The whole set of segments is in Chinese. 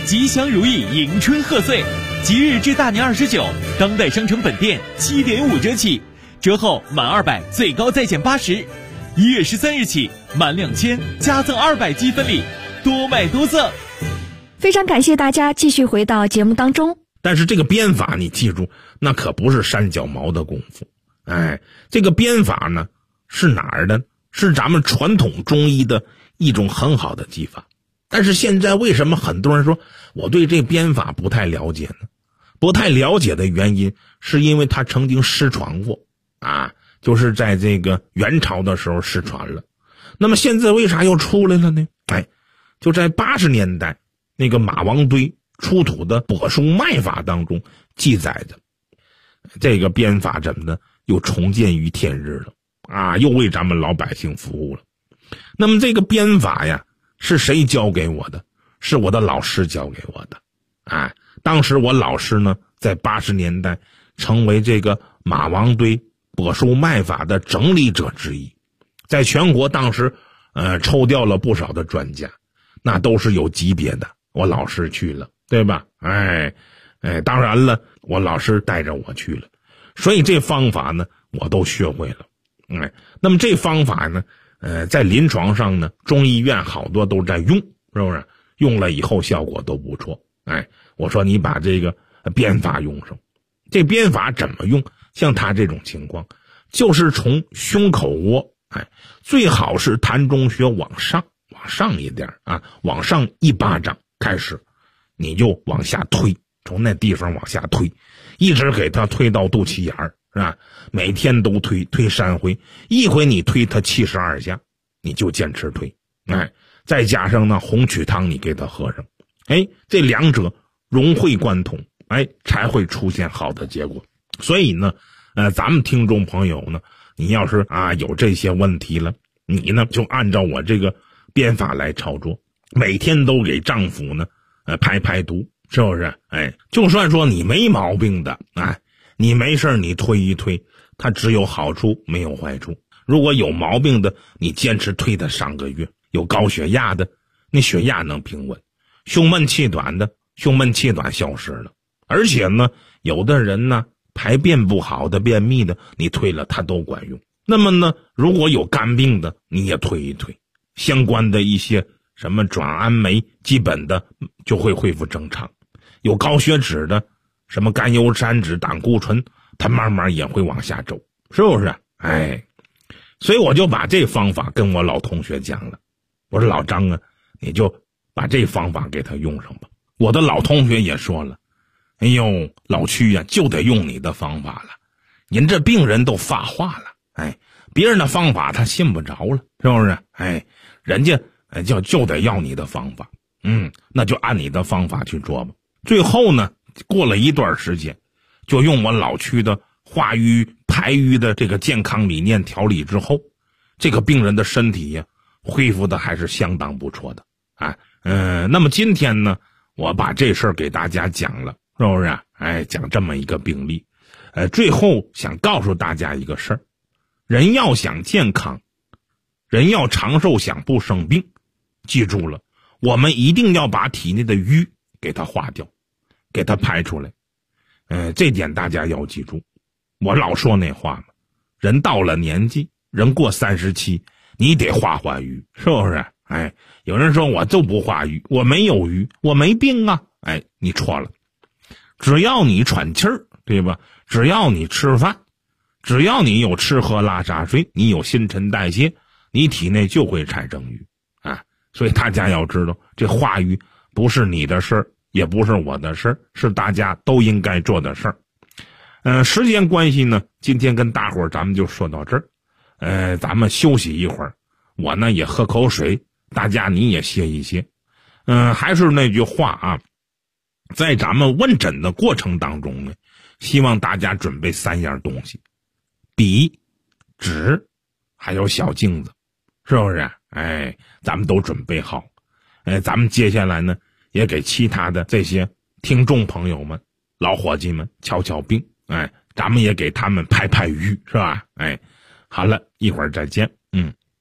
吉祥如意，迎春贺岁。即日至大年29，当代商城本店7.5折起，折后满200最高再减80。1月13日起，满2000加赠200积分礼，多买多赠。 非常感谢大家继续回到节目当中。 但是这个鞭法你记住，那可不是扇脚毛的功夫。这个鞭法呢是哪儿的？是咱们传统中医的一种很好的技法。但是现在为什么很多人说我对这鞭法不太了解呢？不太了解的原因是因为它曾经失传过就是在这个元朝的时候失传了。那么现在为啥又出来了呢？就在80年代那个马王堆出土的柏树脉法当中记载着，这个鞭法怎么的又重见于天日了又为咱们老百姓服务了。那么这个鞭法呀是谁教给我的？是我的老师教给我的当时我老师呢在80年代成为这个马王堆柏树脉法的整理者之一，在全国当时抽调了不少的专家，那都是有级别的，我老师去了，对吧？当然了，我老师带着我去了，所以这方法呢我都学会了。那么这方法呢在临床上呢中医院好多都在用，是不是？用了以后效果都不错。我说你把这个鞭法用上。这鞭法怎么用？像他这种情况就是从胸口窝最好是膻中穴往上一点往上1巴掌开始，你就往下推，从那地方往下推，一直给他推到肚脐眼儿，是吧？每天都推3回，一回你推他72下，你就坚持推。再加上呢红曲汤你给他喝上，这两者融会贯通，才会出现好的结果。所以呢咱们听众朋友呢，你要是有这些问题了，你呢就按照我这个鞭法来操作，每天都给丈夫呢排毒，是不是？就算说你没毛病的你没事你推一推，它只有好处没有坏处。如果有毛病的，你坚持推它3个月，有高血压的，你血压能平稳；胸闷气短的，胸闷气短消失了。而且呢有的人呢排便不好的，便秘的，你推了它都管用。那么呢如果有肝病的，你也推一推，相关的一些什么转氨酶基本的就会恢复正常。有高血脂的，什么甘油三酯、胆固醇，它慢慢也会往下走，是不是？所以我就把这方法跟我老同学讲了，我说老张你就把这方法给他用上吧。我的老同学也说了，哎呦老曲就得用你的方法了，您这病人都发话了，别人的方法他信不着了，是不是？人家就得要你的方法，那就按你的方法去做吧。最后呢过了一段时间，就用我老曲的化瘀排瘀的这个健康理念调理之后，这个病人的身体恢复的还是相当不错的那么今天呢我把这事儿给大家讲了，是不是？讲这么一个病例。最后想告诉大家一个事儿，人要想健康，人要长寿，想不生病，记住了，我们一定要把体内的瘀给它化掉，给它排出来。这点大家要记住。我老说那话嘛，人到了年纪，人过37，你得化瘀，是不是？有人说我就不化瘀，我没有瘀，我没病你错了。只要你喘气儿，对吧？只要你吃饭，只要你有吃喝拉撒睡，你有新陈代谢，你体内就会产生瘀所以大家要知道，这化瘀不是你的事儿，也不是我的事儿，是大家都应该做的事儿。时间关系呢，今天跟大伙儿咱们就说到这儿。咱们休息一会儿，我呢也喝口水，大家你也歇一歇。还是那句话在咱们问诊的过程当中呢，希望大家准备3样东西：笔、纸，还有小镜子，是不是？咱们都准备好。咱们接下来呢，也给其他的这些听众朋友们、老伙计们瞧瞧病，咱们也给他们排排瘀，是吧？好了，一会儿再见。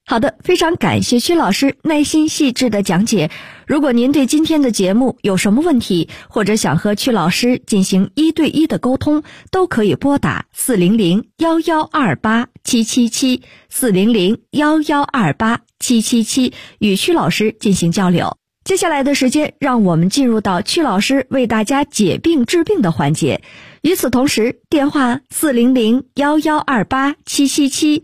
好的，非常感谢曲老师耐心细致的讲解。如果您对今天的节目有什么问题，或者想和曲老师进行1对1的沟通，都可以拨打400-1128-777 400-1128-777与曲老师进行交流。接下来的时间，让我们进入到曲老师为大家解病治病的环节。与此同时，电话400-1128-777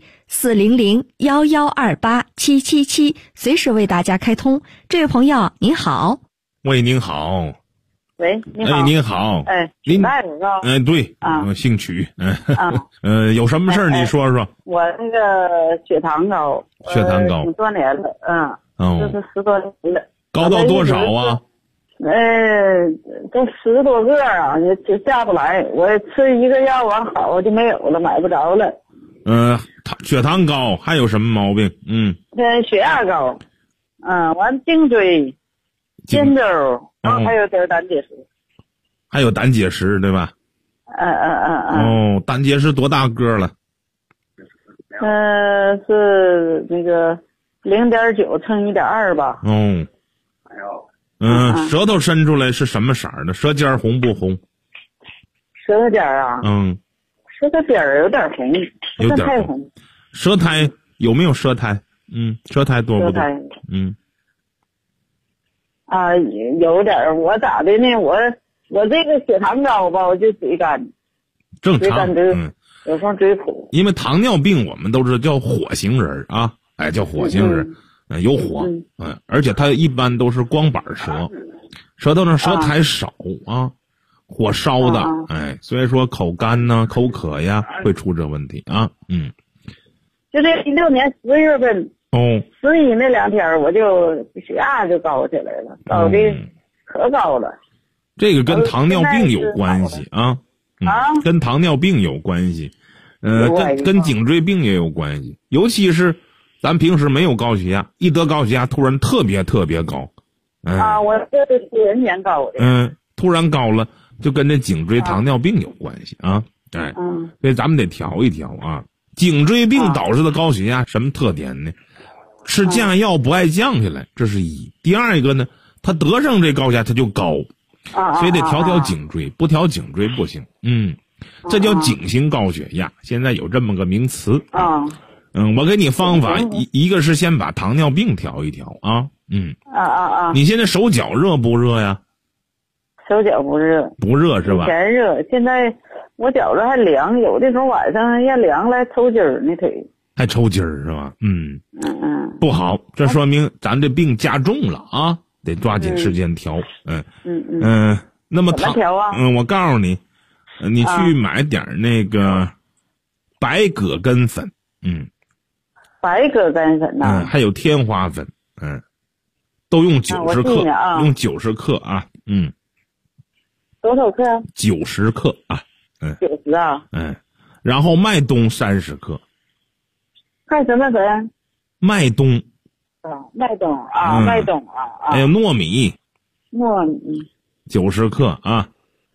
400-1128-777随时为大家开通。这位朋友您好。 喂，您好。 喂，你好。 哎，您好。 哎， 您大夫是吧？ 对啊， 姓曲。 啊， 有什么事儿你说说。 我那个血糖高， 血糖高， 挺多年了，就是10多年了。 高到多少啊？ 都10多个啊，就下不来。我吃一个药完好就没有了，买不着了。 血糖高还有什么毛病？ 血压高，完颈椎、肩周，然后还有点胆结石。 还有胆结石对吧？胆结石多大个了？ 是那个0.9乘1.2吧。 舌头伸出来是什么色儿的？舌尖红不红？ 舌头尖啊？舌头边儿有点红，不是太红。 舌苔有没有舌苔？舌苔多不多？ 有点。我咋的呢？我这个血糖高吧，我就嘴干。 正常。 有时候嘴苦。 因为糖尿病我们都是叫火型人啊，叫火型人。有火，而且它一般都是光板舌，舌头上舌苔少啊，火烧的，所以说口干呐、口渴呀，会出这问题啊。 就这16年10月份，11那2天我就血压就高起来了，高的可高了。 这个跟糖尿病有关系啊，跟糖尿病有关系，跟颈椎病也有关系，尤其是。咱平时没有高血压，一得高血压突然特别高， 我这是40年高的， 突然高了，就跟这颈椎糖尿病有关系啊，所以咱们得调一调啊。颈椎病导致的高血压什么特点呢？吃降压药不爱降下来，这是一。第二一个呢，他得上这高血压他就高，所以得调颈椎，不调颈椎不行。这叫颈型高血压，现在有这么个名词我给你方法，一个是先把糖尿病调一调啊。你现在手脚热不热呀？ 手脚不热。不热是吧？ 以前热，现在我觉着还凉，有的时候晚上要凉来抽筋儿那腿。 还抽筋儿是吧？不好，这说明咱这病加重了啊，得抓紧时间调。那么怎么调啊？ 我告诉你，你去买点那个白葛根粉。 白葛根粉呐， 还有天花粉，都用90克，用90克啊， 多少克 ？90克啊 ，90啊， 然后麦冬30克， 看什么粉？ 麦冬， 麦冬啊，麦冬啊， 还有糯米 ，90 克啊，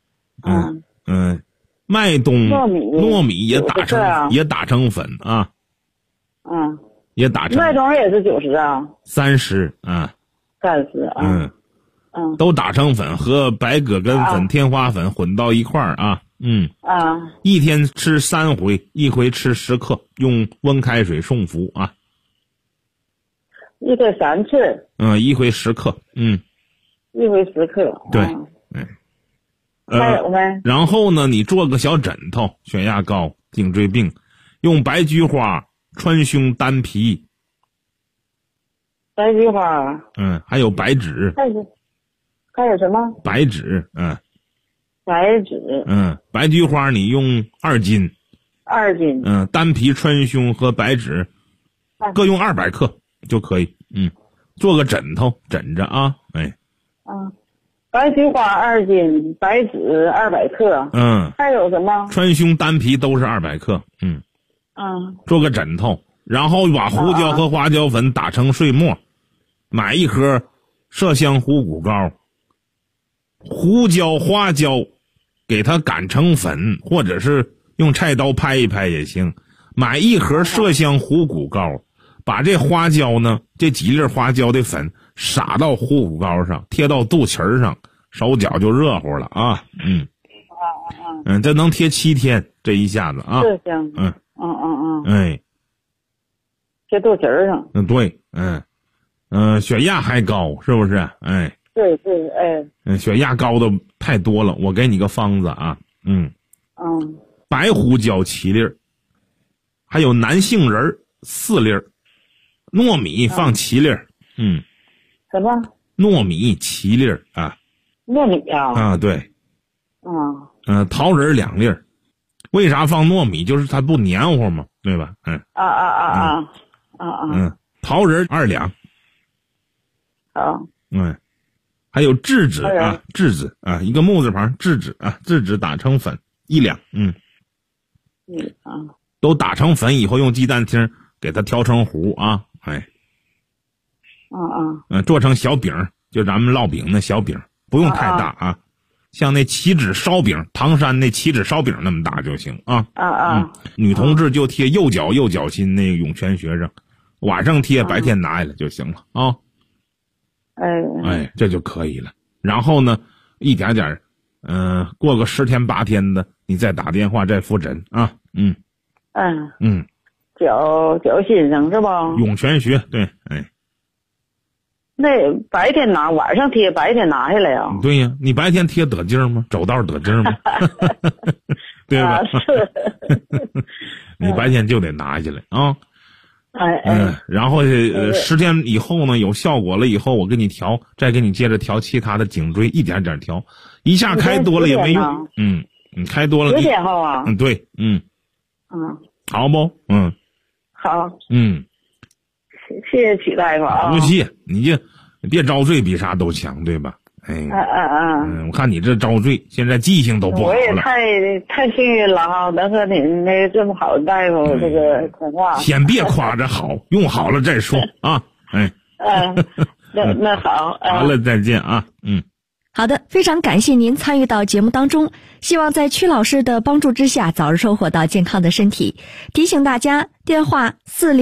麦冬糯米也打成粉啊。也打成麦冬也是90啊 ，30啊 ，30啊， 都打成粉，和白葛根粉、天花粉混到一块儿啊，一天吃3回，一回吃10克，用温开水送服啊。 一天3次。 一回10克， 一回10克。 对， 还有没？ 然后呢，你做个小枕头，血压高、颈椎病，用白菊花。川芎、丹皮， 白菊花， 还有白芷， 还有什么？ 白芷， 白芷， 白菊花你用2斤 ，2斤， 丹皮、川芎和白芷各用200克就可以，做个枕头枕着啊， 白菊花2斤，白芷200克，还有什么？ 川芎、丹皮都是200克，做个枕头，然后把胡椒和花椒粉打成碎末，买1盒麝香虎骨膏，胡椒、花椒给它擀成粉，或者是用菜刀拍一拍也行。买1盒麝香虎骨膏， 把这花椒呢，这几粒花椒的粉撒到虎骨膏上，贴到肚脐上，手脚就热乎了啊。这能贴7天，这一下子啊。 是行。 哎， 贴肚脐上。 对，血压还高，是不是？哎。 对对，哎。 血压高的太多了，我给你个方子啊。白胡椒7粒，还有南杏仁4粒，糯米放7粒。 什么？ 糯米7粒啊。 糯米啊？ 啊，对。桃仁2粒。为啥放糯米？就是它不黏糊嘛，对吧？桃仁2两。 好。 还有栀子啊，栀子啊，一个木字旁，栀子啊，栀子打成粉1两。都打成粉以后，用鸡蛋清给它调成糊啊。做成小饼，就咱们烙饼那小饼，不用太大啊，像那棋子烧饼，唐山那棋子烧饼那么大就行啊。女同志就贴右脚心那个涌泉穴上，晚上贴，白天拿下来就行了啊。这就可以了。然后呢，一点点，过个10天8天的，你再打电话再复诊啊。 脚心上是吧？ 涌泉穴，对， 那白天拿，晚上贴，白天拿下来啊？ 对呀，你白天贴得劲儿吗？走道得劲儿吗？对吧？ 是。 你白天就得拿下来啊。然后10天以后呢，有效果了以后，我给你调，再给你接着调其他的颈椎，一点点调，一下开多了也没用。你开多了。10 天后啊？ 对，好不？ 好。谢谢曲大夫啊。 不谢，你就别遭罪，比啥都强，对吧？我看你这遭罪，现在记性都不好了。 我也太幸运了哈，能和您那这么好的大夫这个通话。 先别夸着好，用好了再说啊。 那好。 好了，再见啊。 好的，非常感谢您参与到节目当中，希望在曲老师的帮助之下，早日收获到健康的身体。提醒大家，电话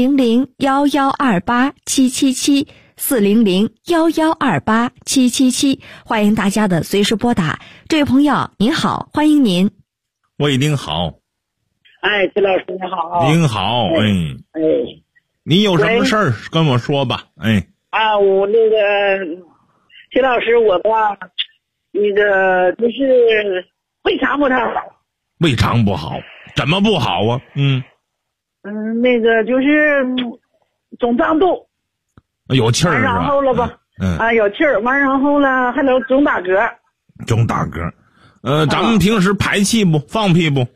400-1128-777，400-1128-777，欢迎大家的随时拨打。这位朋友您好，欢迎您。 喂，您好。 曲老师你好。 您好。您有什么事儿跟我说吧。 我那个曲老师，我吧，那个就是胃肠不太好。 胃肠不好？怎么不好啊？ 那个就是总胀肚， 有气儿是吧？ 然后了吧？有气儿，完然后了还能总打嗝。 总打嗝。咱们平时排气不？放屁不？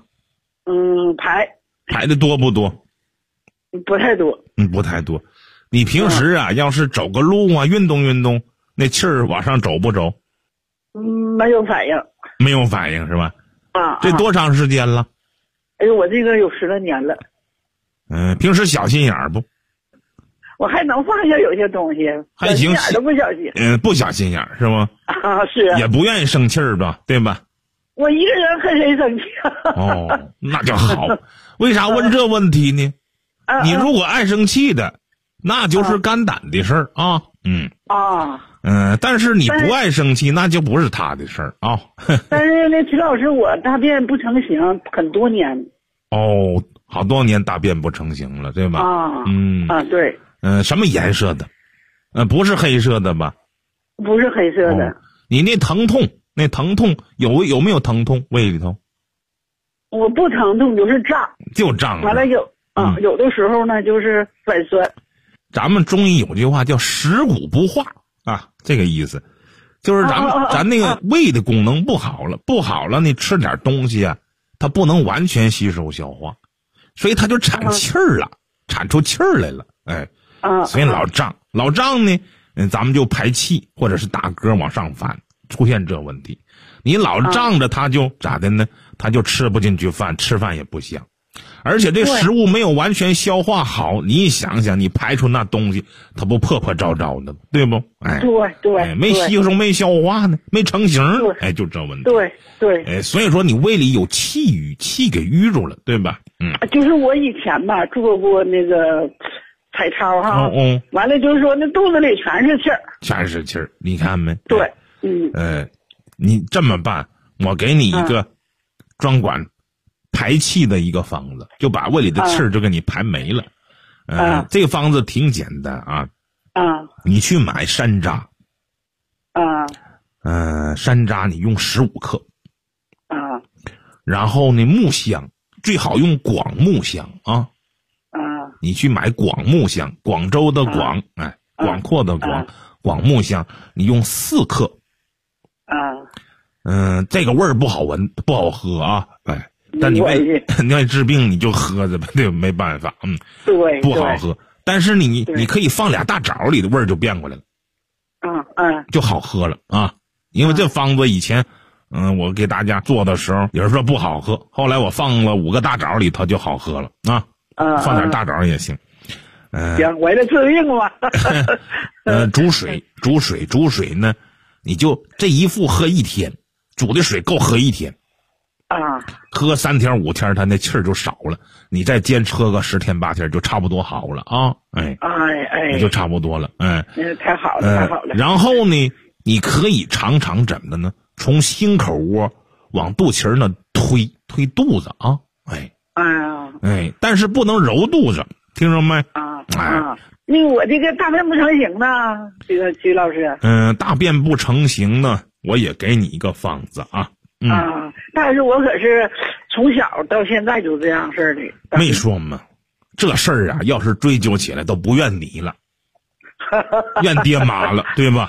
排的多不多？ 不太多。 不太多。你平时啊，要是走个路啊，运动运动，那气儿往上走不走？ 没有反应。 没有反应是吧？这多长时间了？ 我这个有10来年了。 平时小心眼儿不？ 我还能放下有些东西， 还行， 小心眼都不小心。 不小心眼儿是吗？ 是。 也不愿意生气儿吧，对吧？ 我一个人和谁生气？ 那就好。为啥问这问题呢？你如果爱生气的，那就是肝胆的事儿啊。但是你不爱生气，那就不是他的事儿啊。 但是那曲老师，我大便不成形很多年。 好多年大便不成形了，对吧？ 对。 什么颜色的？不是黑色的吧？ 不是黑色的。 你那疼痛有没有疼痛？胃里头？ 我不疼痛，就是胀。 就胀。 完了有的时候呢就是反酸。 咱们中医有句话叫食谷不化啊，这个意思，就是咱那个胃的功能不好了，你吃点东西啊，它不能完全吸收消化，所以它就产气儿了，产出气儿来了。所以老胀呢，咱们就排气或者是打嗝往上翻，出现这问题。你老胀着，它就咋的呢？它就吃不进去饭，吃饭也不香。而且这食物没有完全消化好，你想想，你排出那东西，它不破破糟糟的，对不？ 对， 没吸收，没消化呢，没成型，就这问题。 对， 所以说你胃里有气郁，气给淤住了，对吧？ 就是我以前吧做过那个彩超哈。完了就是说那肚子里全是气儿。 全是气儿，你看没？ 对， 你这么办，我给你一个专管排气的一个方子，就把胃里的气儿就给你排没了。这个方子挺简单啊。你去买山楂。山楂你用15克。然后呢，木香最好用广木香啊。你去买广木香，广州的广，广阔的广，广木香，你用4克。这个味儿不好闻，不好喝啊。但你为治病你就喝着吧，对，没办法， 对， 不好喝。但是你可以放俩大枣里的味儿就变过来了。就好喝了啊。因为这方子以前我给大家做的时候有人说不好喝，后来我放了5个大枣里头就好喝了啊。放点大枣也行。 行，为了治病嘛。 煮水呢，你就这一副喝1天，煮的水够喝1天。喝3天5天，它那气儿就少了。你再坚持喝个10天8天，就差不多好了啊。也就差不多了。 太好了，太好了。 然后呢，你可以常常怎么的呢？从心口窝往肚脐儿那推肚子啊。但是不能揉肚子，听着没？ 那我这个大便不成形呢，这个徐老师。 大便不成形呢，我也给你一个方子啊。 但是我可是从小到现在就这样事儿的。 没说嘛，这事儿啊，要是追究起来都不怨你了，怨爹妈了，对吧？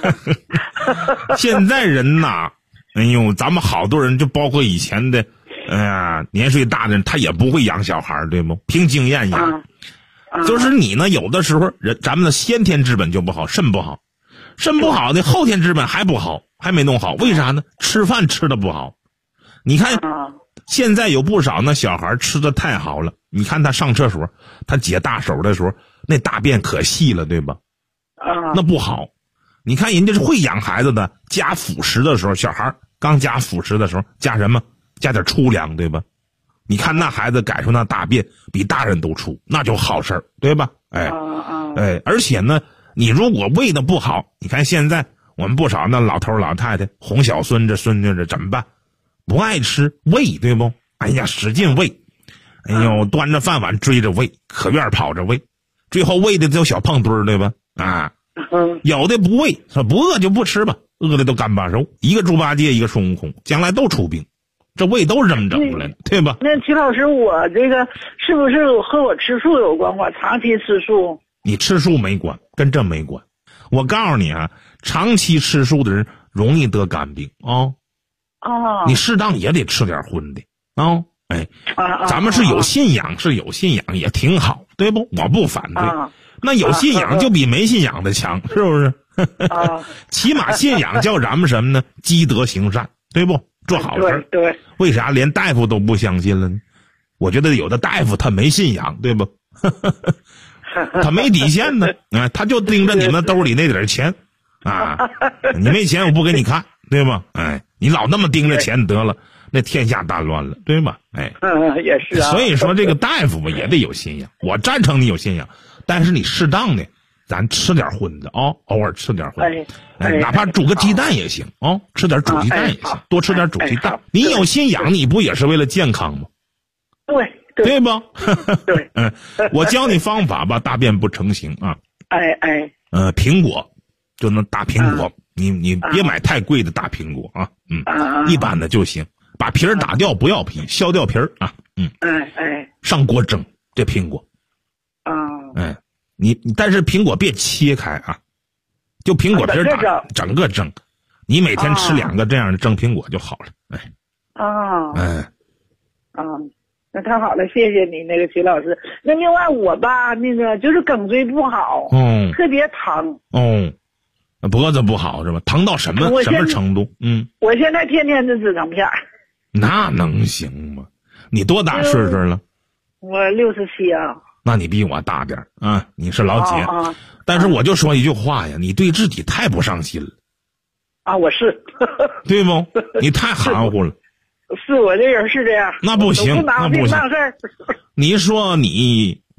现在人呐，咱们好多人就包括以前的。年岁大的人他也不会养小孩，对不？凭经验养。就是你呢，有的时候咱们的先天之本就不好，肾不好，肾不好的后天之本还不好，还没弄好。为啥呢？吃饭吃的不好。你看现在有不少那小孩吃的太好了，你看他上厕所，他解大手的时候，那大便可细了，对吧？那不好。你看人家是会养孩子的，加辅食的时候，小孩刚加辅食的时候加什么？加点粗粮，对吧？你看那孩子改出那大便比大人都粗，那就好事儿，对吧？而且呢，你如果喂的不好，你看现在我们不少那老头老太太哄小孙子孙女怎么办？不爱吃喂，对不？使劲喂，端着饭碗追着喂，可院跑着喂，最后喂的都小胖墩儿，对吧？有的不喂，说不饿就不吃吧，饿的都干巴肉，一个猪八戒一个孙悟空，将来都出兵。这胃都是这么整出来的，对吧？ 那齐老师，我这个是不是和我吃素有关？我长期吃素。 你吃素没关，跟这没关。我告诉你啊，长期吃素的人容易得肝病啊。你适当也得吃点荤的啊。咱们是有信仰，是有信仰也挺好，对不？我不反对。那有信仰就比没信仰的强，是不是？起码信仰叫咱们什么呢？积德行善，对不？做好事。 对， 为啥连大夫都不相信了呢？我觉得有的大夫他没信仰，对不？他没底线呢，他就盯着你们兜里那点钱你没钱我不给你看，对吧？你老那么盯着钱得了，那天下大乱了，对吧？ 也是啊。 所以说这个大夫吧也得有信仰，我赞成你有信仰，但是你适当的咱吃点荤的啊，偶尔吃点荤的，哪怕煮个鸡蛋也行啊，吃点煮鸡蛋也行，多吃点煮鸡蛋。你有信仰，你不也是为了健康吗？对吧？ 对。 我教你方法吧，大便不成形啊。苹果，就那大苹果，你别买太贵的大苹果啊，一般的就行，把皮儿打掉，不要皮，削掉皮儿啊，上锅蒸这苹果，你但是苹果别切开啊，就苹果皮整个蒸，你每天吃2个这样的蒸苹果就好了。 那太好了，谢谢你那个徐老师。那另外我吧，那个就是颈椎不好，特别疼。 脖子不好是吧？疼到什么程度？ 我现在天天的止疼片。 那能行吗？你多大岁数了？ 我67啊。 那你比我大点啊，你是老姐。但是我就说一句话呀，你对自己太不上心了。 我是。 对不？你太含糊了。 是我这人是这样。 那不行，那不行。 事儿。 你说你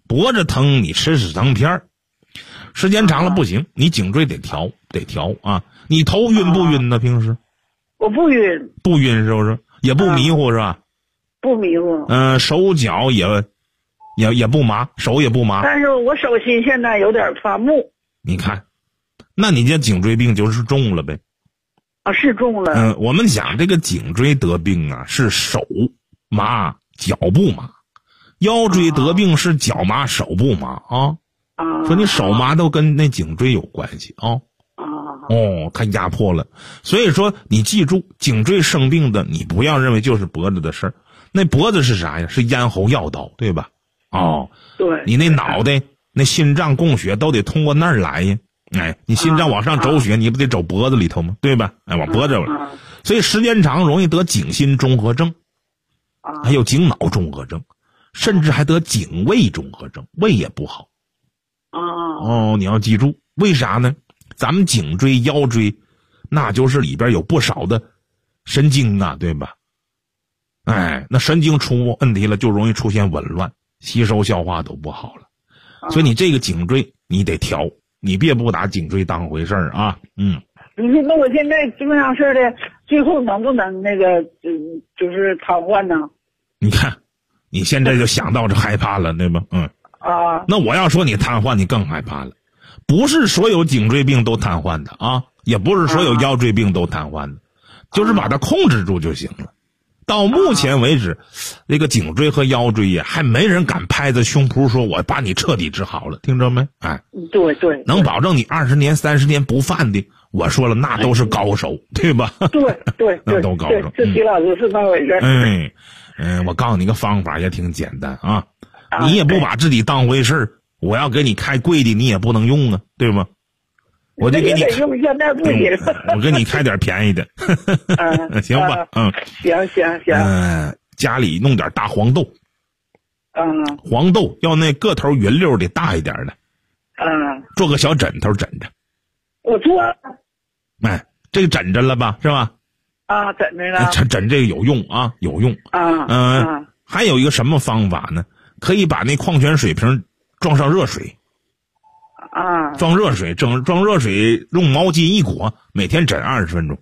脖子疼你吃止疼片，时间长了不行，你颈椎得调啊。你头晕不晕呢？平时？ 我不晕。 不晕是不是？也不迷糊是吧？ 不迷糊。 手脚也不麻，手也不麻。 但是我手心现在有点发木。 你看，那你这颈椎病就是重了呗。 啊，是重了。 我们讲这个颈椎得病啊，是手麻脚不麻；腰椎得病是脚麻手不麻啊。说你手麻都跟那颈椎有关系啊。它压迫了。所以说你记住，颈椎生病的你不要认为就是脖子的事儿，那脖子是啥呀？是咽喉要道，对吧？ 对。 你那脑袋那心脏供血都得通过那儿来呀。你心脏往上走血，你不得走脖子里头吗？对吧？往脖子了。所以时间长容易得颈心综合症，还有颈脑综合症，甚至还得颈胃综合症，胃也不好。你要记住，为啥呢？咱们颈椎腰椎那就是里边有不少的神经啊，对吧？那神经出问题了，就容易出现紊乱，吸收消化都不好了。所以你这个颈椎你得调，你别不把颈椎当回事儿啊。 那我现在这么样事的，最后能不能那个就是瘫痪呢？ 你看你现在就想到这害怕了，对吧？那我要说你瘫痪，你更害怕了。不是所有颈椎病都瘫痪的啊，也不是所有腰椎病都瘫痪的，就是把它控制住就行了。到目前为止，这个颈椎和腰椎呀，还没人敢拍着胸脯说我把你彻底治好了，听着没？ 对， 能保证你20年30年不犯的，我说了那都是高手，对吧？ 对， 那都高手。 这徐老师是那回事。 我告诉你个方法也挺简单啊，你也不把自己当回事儿，我要给你开贵的你也不能用啊，对吗？我就给你用现在不行， 我给你开点便宜的。行吧。 行。 家里弄点大黄豆。黄豆要那个头匀溜的大一点的。做个小枕头枕着。 我做。 这个枕着了吧，是吧？ 枕着了。 枕这个有用啊，有用。还有一个什么方法呢？可以把那矿泉水瓶装上热水。装热水，装热水，用毛巾一裹，每天枕20分钟。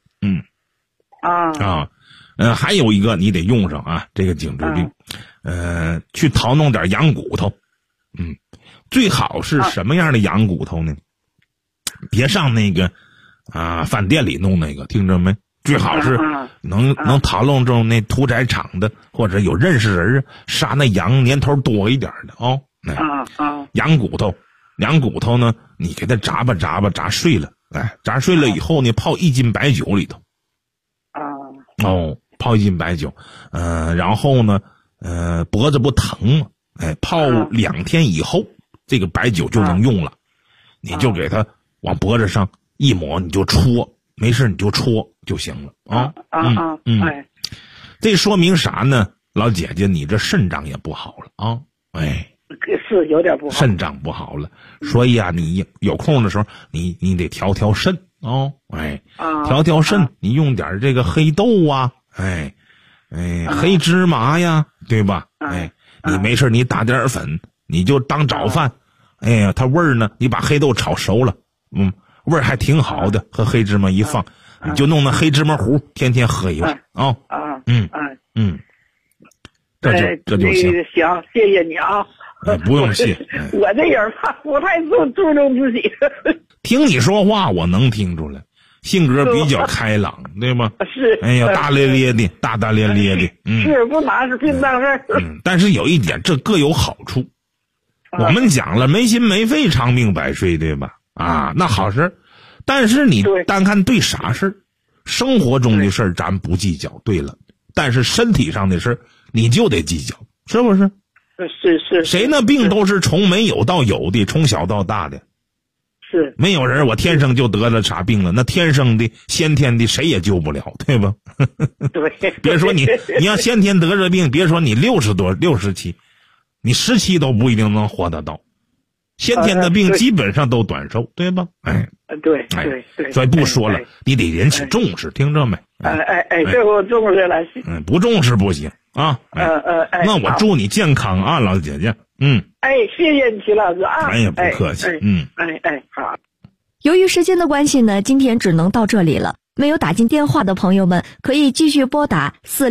还有一个你得用上啊，这个颈椎病，去淘弄点羊骨头。最好是什么样的羊骨头呢？别上那个饭店里弄那个，听着没？最好是能淘弄这种那屠宰场的，或者有认识人杀那羊年头多一点的羊骨头呢，你给它炸碎了，炸碎了以后呢，泡1斤白酒里头。泡1斤白酒，然后呢，脖子不疼吗？泡2天以后，这个白酒就能用了。你就给它往脖子上一抹，你就戳，没事你就戳就行了这说明啥呢？老姐姐，你这肾脏也不好了啊！ 是有点不好， 肾脏不好了，所以你有空的时候，你得调肾调肾，你用点这个黑豆啊，黑芝麻呀，对吧？你没事你打点粉，你就当早饭，它味儿呢，你把黑豆炒熟了，味儿还挺好的，和黑芝麻一放，你就弄那黑芝麻糊，天天喝一碗这就行。 行，谢谢你啊。 不用谢。 我这人不太注重自己。 听你说话我能听出来，性格比较开朗，对吗？ 是。 大咧咧的，大咧咧的。 是不拿是病当事儿。 但是有一点，这各有好处。我们讲了，没心没肺，长命百岁，对吧？那好事。但是你单看对啥事儿，生活中的事儿咱不计较。对了，但是身体上的事儿你就得计较，是不是？ 是。 谁那病都是从没有到有的，从小到大的。 是。没有人我天生就得了啥病了，那天生的先天的谁也救不了，对吧？ 对。 别说你要先天得这病，别说你67，你17都不一定能活得到。先天的病基本上都短寿，对吧？ 对。 所以不说了，你得引起重视，听着没？ 这我重视了。 不重视不行啊！那我祝你健康啊，老姐姐。 谢谢你，齐老师啊。 哎呀，不客气。 好。 由于时间的关系呢，今天只能到这里了。没有打进电话的朋友们，可以继续拨打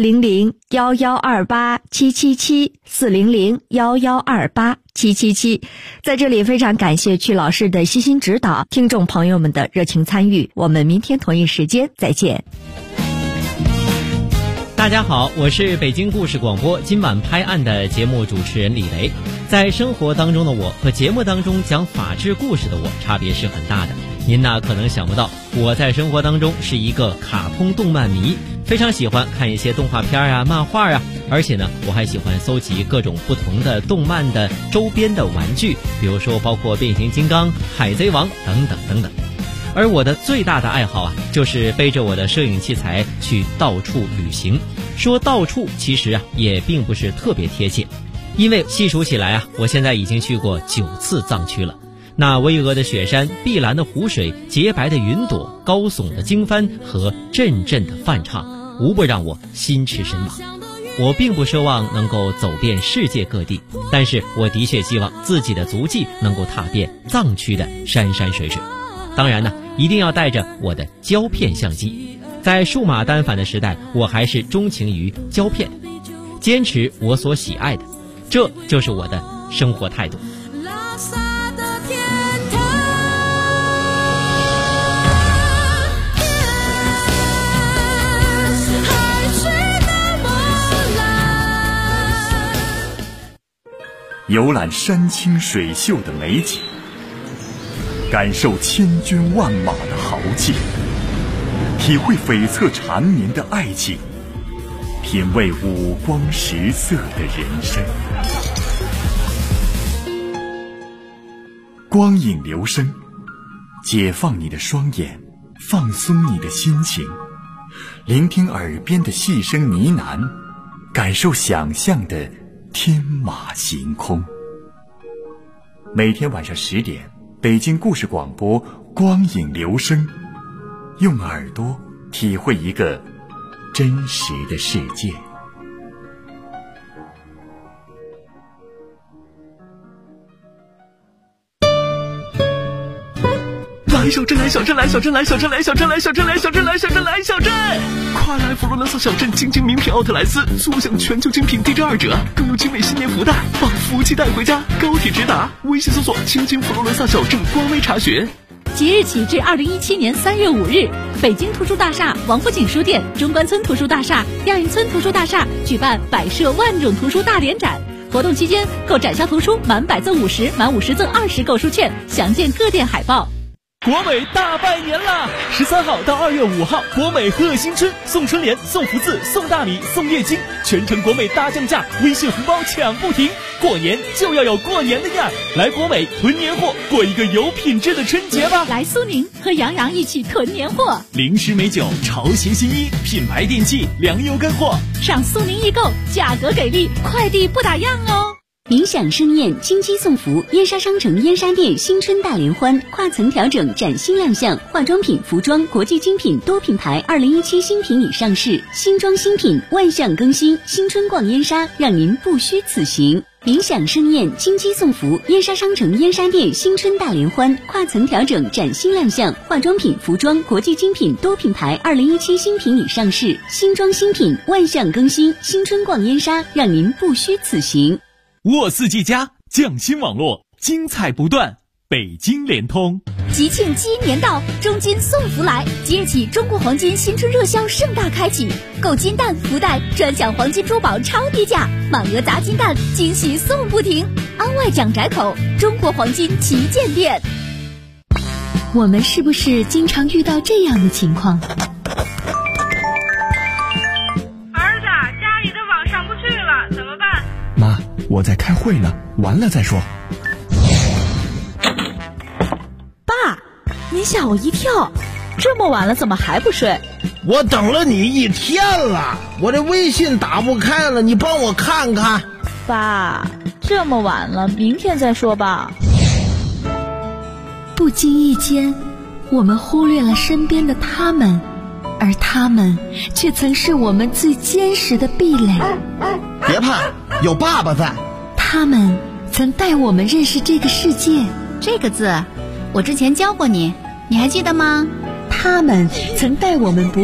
400-1128-777，400-1128-777。在这里非常感谢曲老师的悉心指导，听众朋友们的热情参与。我们明天同一时间再见。 大家好，我是北京故事广播今晚拍案的节目主持人李雷。在生活当中的我和节目当中讲法治故事的我差别是很大的。您呢可能想不到，我在生活当中是一个卡通动漫迷，非常喜欢看一些动画片啊、漫画啊，而且呢我还喜欢搜集各种不同的动漫的周边的玩具，比如说包括变形金刚、海贼王等等等等。而我的最大的爱好啊，就是背着我的摄影器材去到处旅行。说到处其实啊也并不是特别贴切，因为细数起来啊，我现在已经去过9次藏区了。那巍峨的雪山、碧蓝的湖水、洁白的云朵、高耸的经幡和阵阵的梵唱，无不让我心驰神往。我并不奢望能够走遍世界各地，但是我的确希望自己的足迹能够踏遍藏区的山山水水。当然呢，一定要带着我的胶片相机。在数码单反的时代，我还是钟情于胶片，坚持我所喜爱的，这就是我的生活态度。 游览山清水秀的美景，感受千军万马的豪气，体会悱恻缠绵的爱情，品味五光十色的人生。光影流声，解放你的双眼，放松你的心情，聆听耳边的细声呢喃，感受想象的天马行空。每天晚上10点，北京故事广播光影流声，用耳朵体会一个真实的世界。 来小镇，来小镇，来小镇，来小镇，来小镇，来小镇，来小镇，来小镇，来小镇！快来佛罗伦萨小镇精品名品奥特莱斯，速享全球精品低至2折，更有精美新年福袋，把福气带回家。高铁直达，微信搜索“亲亲佛罗伦萨小镇”官微查询。 即日起至2017年3月5日，北京图书大厦、王府井书店、中关村图书大厦、亚运村图书大厦举办摆设万种图书大联展。活动期间，购展销图书满100赠50，满50赠20购书券，详见各店海报。 国美大拜年啦！13号到2月5号，国美贺新春，送春联、送福字、送大米、送液晶，全程国美大降价，微信红包抢不停。过年就要有过年的样儿，来国美囤年货，过一个有品质的春节吧！ 来苏宁和杨洋一起囤年货， 零食美酒、潮鞋新衣、品牌电器、粮油干货， 上苏宁易购，价格给力，快递不打烊哦！ 冥想盛宴，金鸡送福，燕莎商城燕莎店新春大联欢，跨层调整崭新亮相，化妆品、服装、国际精品多品牌2017新品已上市，新装新品万象更新，新春逛燕莎，让您不虚此行。冥想盛宴，金鸡送福，燕莎商城燕莎店新春大联欢，跨层调整崭新亮相，化妆品、服装、国际精品多品牌2017新品已上市，新装新品万象更新，新春逛燕莎，让您不虚此行。 沃四 G 加匠心网络，精彩不断。北京联通， 吉庆鸡年到，中金送福来！即日起，中国黄金新春热销盛大开启，购金蛋、福袋专享黄金珠宝超低价，满额砸金蛋，惊喜送不停。安外蒋宅口中国黄金旗舰店。 我们是不是经常遇到这样的情况？ 儿子，家里的网上不去了，怎么办？ 妈，我在开会呢，完了再说。 爸，你吓我一跳，这么晚了怎么还不睡？ 我等了你1天了，我这微信打不开了，你帮我看看。 爸，这么晚了，明天再说吧。 不经意间，我们忽略了身边的他们，而他们却曾是我们最坚实的壁垒。 别怕，有爸爸在。 他们曾带我们认识这个世界。 这个字，我之前教过你，你还记得吗？ 他们曾带我们不